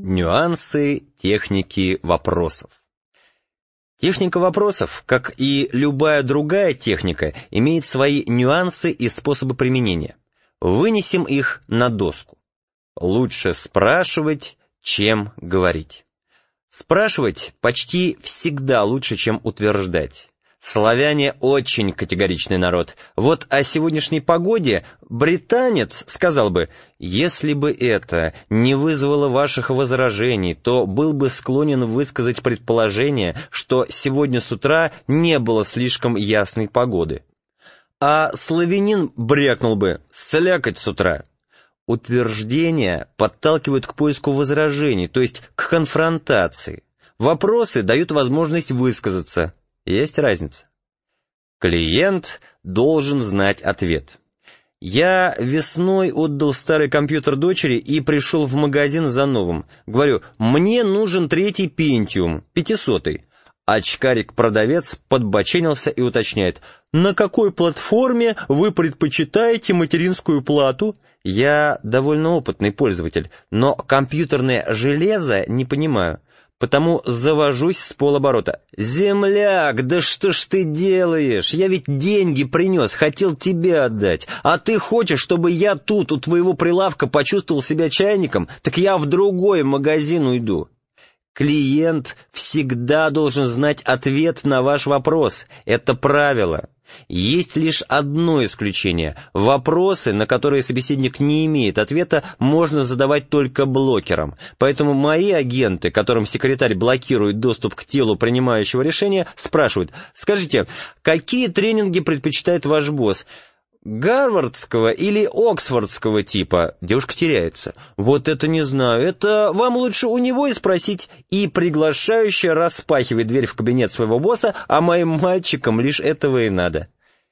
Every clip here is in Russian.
Нюансы техники вопросов. Техника вопросов, как и любая другая техника, имеет свои нюансы и способы применения. Вынесем их на доску. Лучше спрашивать, чем говорить. Спрашивать почти всегда лучше, чем утверждать. Славяне очень категоричный народ. Вот о сегодняшней погоде британец сказал бы: «Если бы это не вызвало ваших возражений, то был бы склонен высказать предположение, что сегодня с утра не было слишком ясной погоды». А славянин брякнул бы: «Слякоть с утра». Утверждения подталкивают к поиску возражений, то есть к конфронтации. Вопросы дают возможность высказаться. Есть разница. Клиент должен знать ответ. Я весной отдал старый компьютер дочери и пришел в магазин за новым. Говорю: мне нужен 3-й Pentium, 500-й. Очкарик-продавец подбоченился и уточняет: на какой платформе вы предпочитаете материнскую плату? Я довольно опытный пользователь, но компьютерное железо не понимаю. Потому завожусь с полоборота. «Земляк, да что ж ты делаешь? Я ведь деньги принес, хотел тебе отдать. А ты хочешь, чтобы я тут у твоего прилавка почувствовал себя чайником? Так я в другой магазин уйду». Клиент всегда должен знать ответ на ваш вопрос. Это правило. Есть лишь одно исключение. Вопросы, на которые собеседник не имеет ответа, можно задавать только блокером. Поэтому мои агенты, которым секретарь блокирует доступ к телу принимающего решения, спрашивают: «Скажите, какие тренинги предпочитает ваш босс? Гарвардского или оксфордского типа?» Девушка теряется. «Вот это не знаю, это вам лучше у него и спросить». И приглашающе распахивает дверь в кабинет своего босса, а моим мальчикам лишь этого и надо.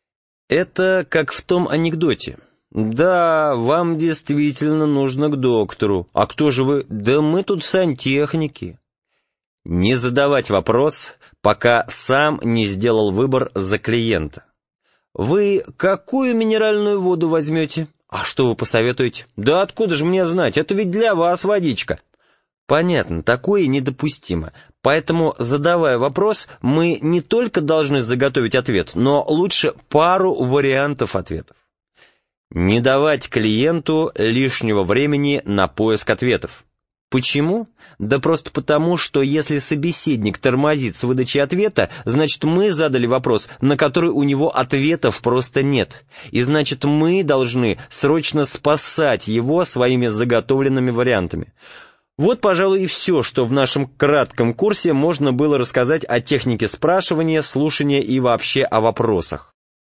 Это как в том анекдоте. «Да, вам действительно нужно к доктору. А кто же вы?» «Да мы тут сантехники». Не задавать вопрос, пока сам не сделал выбор за клиента. «Вы какую минеральную воду возьмете?» «А что вы посоветуете?» «Да откуда же мне знать, это ведь для вас водичка». Понятно, такое недопустимо. Поэтому, задавая вопрос, мы не только должны заготовить ответ, но лучше пару вариантов ответов. Не давать клиенту лишнего времени на поиск ответов. Почему? Да просто потому, что если собеседник тормозит с выдачей ответа, значит мы задали вопрос, на который у него ответов просто нет. И значит мы должны срочно спасать его своими заготовленными вариантами. Вот, пожалуй, и все, что в нашем кратком курсе можно было рассказать о технике спрашивания, слушания и вообще о вопросах.